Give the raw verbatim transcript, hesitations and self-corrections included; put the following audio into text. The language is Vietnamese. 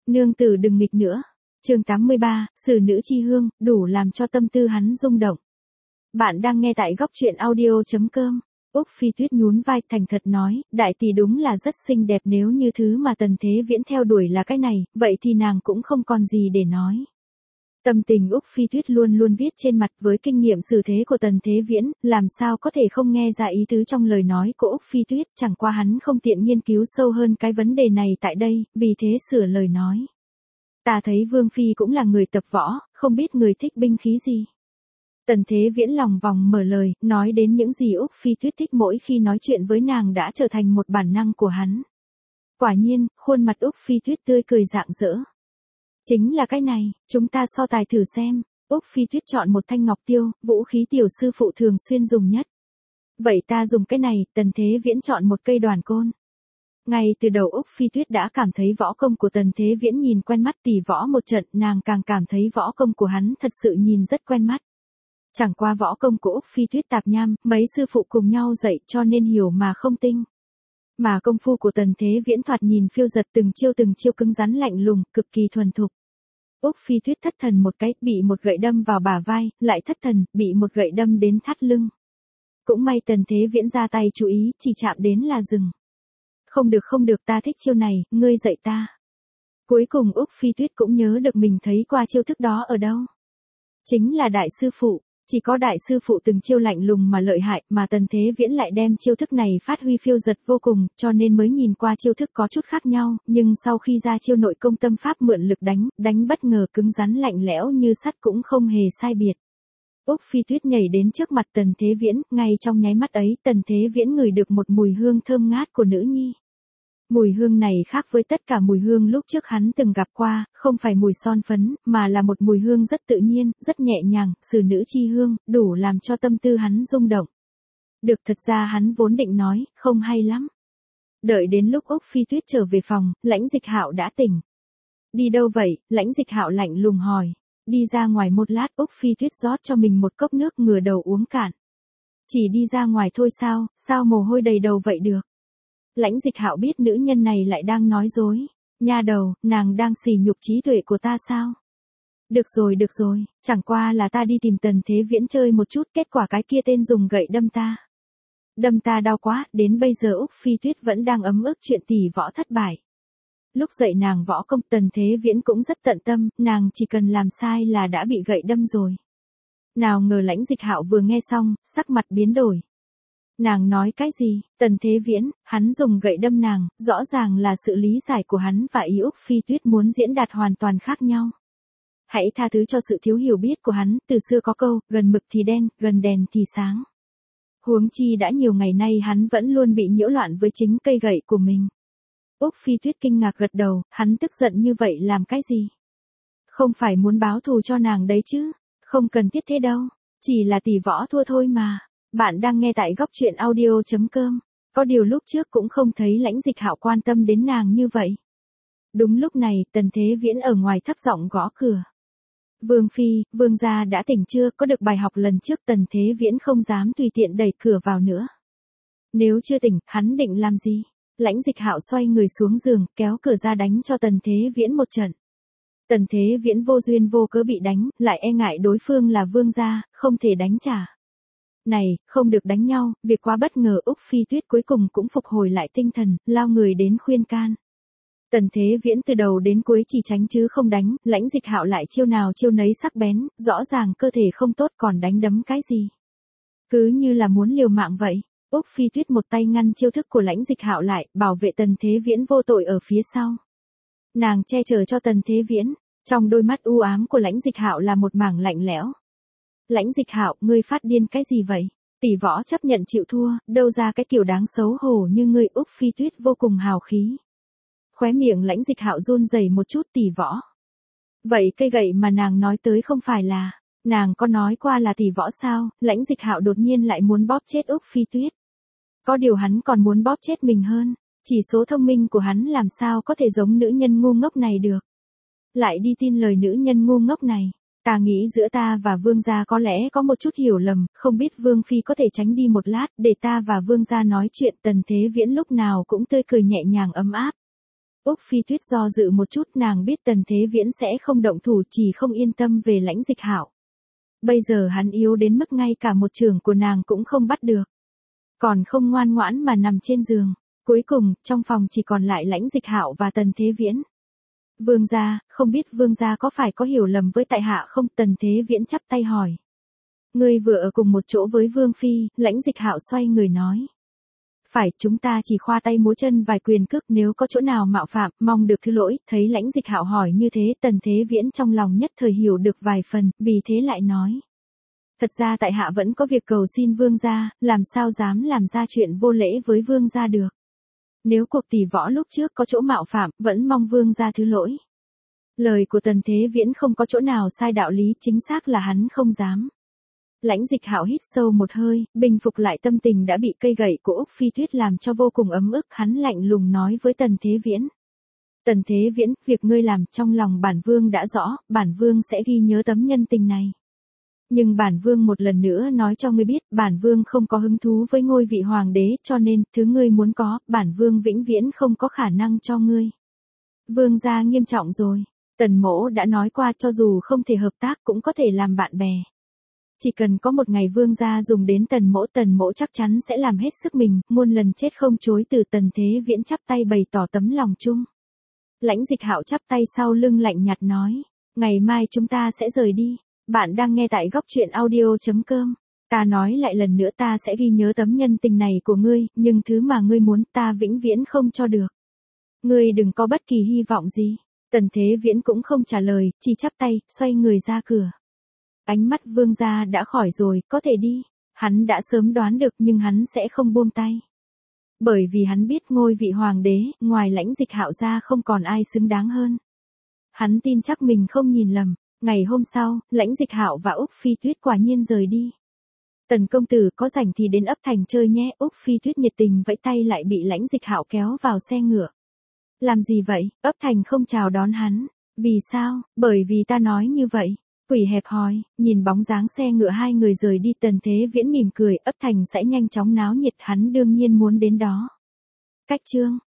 Nương tử đừng nghịch nữa. Chương tám mươi ba, xử nữ chi hương, đủ làm cho tâm tư hắn rung động. Bạn đang nghe tại góc truyện audio chấm com. Úc Phi Tuyết nhún vai thành thật nói, đại tỷ đúng là rất xinh đẹp, nếu như thứ mà Tần Thế Viễn theo đuổi là cái này, vậy thì nàng cũng không còn gì để nói. Tâm tình Úc Phi Tuyết luôn luôn viết trên mặt, với kinh nghiệm xử thế của Tần Thế Viễn, làm sao có thể không nghe ra ý tứ trong lời nói của Úc Phi Tuyết, chẳng qua hắn không tiện nghiên cứu sâu hơn cái vấn đề này tại đây, vì thế sửa lời nói. Ta thấy Vương Phi cũng là người tập võ, không biết người thích binh khí gì. Tần Thế Viễn lòng vòng mở lời, nói đến những gì Úc Phi Tuyết thích mỗi khi nói chuyện với nàng đã trở thành một bản năng của hắn. Quả nhiên, khuôn mặt Úc Phi Tuyết tươi cười rạng rỡ. Chính là cái này, chúng ta so tài thử xem. Úc Phi Tuyết chọn một thanh ngọc tiêu, vũ khí tiểu sư phụ thường xuyên dùng nhất. Vậy ta dùng cái này, Tần Thế Viễn chọn một cây đoàn côn. Ngay từ đầu Úc Phi Tuyết đã cảm thấy võ công của Tần Thế Viễn nhìn quen mắt, tỉ võ một trận nàng càng cảm thấy võ công của hắn thật sự nhìn rất quen mắt. Chẳng qua võ công của Úc Phi Tuyết tạp nham, mấy sư phụ cùng nhau dạy cho nên hiểu mà không tinh. Mà công phu của Tần Thế Viễn thoạt nhìn phiêu giật, từng chiêu từng chiêu cứng rắn lạnh lùng, cực kỳ thuần thục. Úc Phi Tuyết thất thần một cái, bị một gậy đâm vào bả vai, lại thất thần, bị một gậy đâm đến thắt lưng. Cũng may Tần Thế Viễn ra tay chú ý, chỉ chạm đến là dừng. Không được không được, ta thích chiêu này, ngươi dạy ta. Cuối cùng Úc Phi Tuyết cũng nhớ được mình thấy qua chiêu thức đó ở đâu. Chính là đại sư phụ, chỉ có đại sư phụ từng chiêu lạnh lùng mà lợi hại, mà Tần Thế Viễn lại đem chiêu thức này phát huy phiêu giật vô cùng, cho nên mới nhìn qua chiêu thức có chút khác nhau, nhưng sau khi ra chiêu nội công tâm pháp mượn lực đánh, đánh bất ngờ cứng rắn lạnh lẽo như sắt cũng không hề sai biệt. Úc Phi Tuyết nhảy đến trước mặt Tần Thế Viễn, ngay trong nháy mắt ấy Tần Thế Viễn ngửi được một mùi hương thơm ngát của nữ nhi. Mùi hương này khác với tất cả mùi hương lúc trước hắn từng gặp qua, không phải mùi son phấn, mà là một mùi hương rất tự nhiên, rất nhẹ nhàng, xử nữ chi hương, đủ làm cho tâm tư hắn rung động. Được, thật ra hắn vốn định nói, không hay lắm. Đợi đến lúc Úc Phi Tuyết trở về phòng, Lãnh Dịch Hạo đã tỉnh. Đi đâu vậy? Lãnh Dịch Hạo lạnh lùng hỏi. Đi ra ngoài một lát, Úc Phi Tuyết rót cho mình một cốc nước, ngửa đầu uống cạn. Chỉ đi ra ngoài thôi sao, sao mồ hôi đầy đầu vậy được? Lãnh Dịch Hạo biết nữ nhân này lại đang nói dối. Nha đầu, nàng đang sỉ nhục trí tuệ của ta sao? Được rồi được rồi, chẳng qua là ta đi tìm Tần Thế Viễn chơi một chút, kết quả cái kia tên dùng gậy đâm ta. Đâm ta đau quá, đến bây giờ Úc Phi Tuyết vẫn đang ấm ức chuyện tỷ võ thất bại. Lúc dạy nàng võ công Tần Thế Viễn cũng rất tận tâm, nàng chỉ cần làm sai là đã bị gậy đâm rồi. Nào ngờ Lãnh Dịch Hạo vừa nghe xong, sắc mặt biến đổi. Nàng nói cái gì? Tần Thế Viễn, hắn dùng gậy đâm nàng, rõ ràng là sự lý giải của hắn và ý Úc Phi Tuyết muốn diễn đạt hoàn toàn khác nhau. Hãy tha thứ cho sự thiếu hiểu biết của hắn, từ xưa có câu, gần mực thì đen, gần đèn thì sáng. Huống chi đã nhiều ngày nay hắn vẫn luôn bị nhiễu loạn với chính cây gậy của mình. Úc Phi Tuyết kinh ngạc gật đầu, hắn tức giận như vậy làm cái gì? Không phải muốn báo thù cho nàng đấy chứ, không cần thiết thế đâu, chỉ là tỷ võ thua thôi mà. Bạn đang nghe tại góc truyện audio chấm com. Có điều lúc trước cũng không thấy Lãnh Dịch Hạo quan tâm đến nàng như vậy. Đúng lúc này, Tần Thế Viễn ở ngoài thấp giọng gõ cửa. Vương Phi, Vương gia đã tỉnh chưa? Có được bài học lần trước Tần Thế Viễn không dám tùy tiện đẩy cửa vào nữa. Nếu chưa tỉnh, hắn định làm gì? Lãnh Dịch Hạo xoay người xuống giường, kéo cửa ra đánh cho Tần Thế Viễn một trận. Tần Thế Viễn vô duyên vô cớ bị đánh, lại e ngại đối phương là vương gia, không thể đánh trả. Này, không được đánh nhau, việc quá bất ngờ. Úc Phi Tuyết cuối cùng cũng phục hồi lại tinh thần, lao người đến khuyên can. Tần Thế Viễn từ đầu đến cuối chỉ tránh chứ không đánh, Lãnh Dịch Hạo lại chiêu nào chiêu nấy sắc bén, rõ ràng cơ thể không tốt còn đánh đấm cái gì. Cứ như là muốn liều mạng vậy. Úc Phi Tuyết một tay ngăn chiêu thức của Lãnh Dịch Hạo lại, bảo vệ Tần Thế Viễn vô tội ở phía sau. Nàng che chở cho Tần Thế Viễn, trong đôi mắt u ám của Lãnh Dịch Hạo là một mảng lạnh lẽo. Lãnh Dịch Hạo, ngươi phát điên cái gì vậy? Tỷ võ chấp nhận chịu thua, đâu ra cái kiểu đáng xấu hổ như ngươi. Úc Phi Tuyết vô cùng hào khí. Khóe miệng Lãnh Dịch Hạo run rẩy một chút. Tỷ võ. Vậy cây gậy mà nàng nói tới không phải là, nàng có nói qua là tỷ võ sao? Lãnh Dịch Hạo đột nhiên lại muốn bóp chết Úc Phi Tuyết. Có điều hắn còn muốn bóp chết mình hơn, chỉ số thông minh của hắn làm sao có thể giống nữ nhân ngu ngốc này được. Lại đi tin lời nữ nhân ngu ngốc này. Ta nghĩ giữa ta và Vương gia có lẽ có một chút hiểu lầm, không biết Vương Phi có thể tránh đi một lát, để ta và Vương gia nói chuyện. Tần Thế Viễn lúc nào cũng tươi cười nhẹ nhàng ấm áp. Úc Phi Tuyết do dự một chút, nàng biết Tần Thế Viễn sẽ không động thủ, chỉ không yên tâm về Lãnh Dịch Hạo. Bây giờ hắn yếu đến mức ngay cả một chưởng của nàng cũng không bắt được. Còn không ngoan ngoãn mà nằm trên giường. Cuối cùng, trong phòng chỉ còn lại Lãnh Dịch Hạo và Tần Thế Viễn. Vương gia, không biết vương gia có phải có hiểu lầm với tại hạ không? Tần Thế Viễn chắp tay hỏi. Ngươi vừa ở cùng một chỗ với Vương Phi, Lãnh Dịch Hạo xoay người nói. Phải, chúng ta chỉ khoa tay múa chân vài quyền cước, nếu có chỗ nào mạo phạm, mong được thứ lỗi. Thấy Lãnh Dịch Hạo hỏi như thế, Tần Thế Viễn trong lòng nhất thời hiểu được vài phần, vì thế lại nói. Thật ra tại hạ vẫn có việc cầu xin vương gia, làm sao dám làm ra chuyện vô lễ với vương gia được. Nếu cuộc tỷ võ lúc trước có chỗ mạo phạm, vẫn mong vương gia thứ lỗi. Lời của Tần Thế Viễn không có chỗ nào sai đạo lý, chính xác là hắn không dám. Lãnh Dịch Hạo hít sâu một hơi, bình phục lại tâm tình đã bị cây gậy của Úc Phi Tuyết làm cho vô cùng ấm ức, hắn lạnh lùng nói với Tần Thế Viễn. Tần Thế Viễn, việc ngươi làm trong lòng bản vương đã rõ, bản vương sẽ ghi nhớ tấm nhân tình này. Nhưng bản vương một lần nữa nói cho ngươi biết, bản vương không có hứng thú với ngôi vị hoàng đế, cho nên, thứ ngươi muốn có, bản vương vĩnh viễn không có khả năng cho ngươi. Vương gia nghiêm trọng rồi, Tần mỗ đã nói qua, cho dù không thể hợp tác cũng có thể làm bạn bè. Chỉ cần có một ngày vương gia dùng đến Tần mỗ, Tần mỗ chắc chắn sẽ làm hết sức mình, muôn lần chết không chối từ. Tần Thế Viễn chắp tay bày tỏ tấm lòng chung. Lãnh Dịch Hạo chắp tay sau lưng lạnh nhạt nói, ngày mai chúng ta sẽ rời đi. Bạn đang nghe tại góc truyện audio chấm com. Ta nói lại lần nữa, ta sẽ ghi nhớ tấm nhân tình này của ngươi, nhưng thứ mà ngươi muốn ta vĩnh viễn không cho được. Ngươi đừng có bất kỳ hy vọng gì. Tần Thế Viễn cũng không trả lời, chỉ chắp tay, xoay người ra cửa. Ánh mắt vương gia đã khỏi rồi, có thể đi. Hắn đã sớm đoán được nhưng hắn sẽ không buông tay. Bởi vì hắn biết ngôi vị hoàng đế, ngoài Lãnh Dịch Hạo ra không còn ai xứng đáng hơn. Hắn tin chắc mình không nhìn lầm. Ngày hôm sau, Lãnh Dịch Hạo và Úc Phi Tuyết quả nhiên rời đi. Tần công tử có rảnh thì đến ấp Thành chơi nhé. Úc Phi Tuyết nhiệt tình vẫy tay lại bị Lãnh Dịch Hạo kéo vào xe ngựa. Làm gì vậy? Ấp Thành không chào đón hắn. Vì sao? Bởi vì ta nói như vậy. Quỷ hẹp hòi, nhìn bóng dáng xe ngựa hai người rời đi, Tần Thế Viễn mỉm cười, ấp Thành sẽ nhanh chóng náo nhiệt, hắn đương nhiên muốn đến đó. Cách chương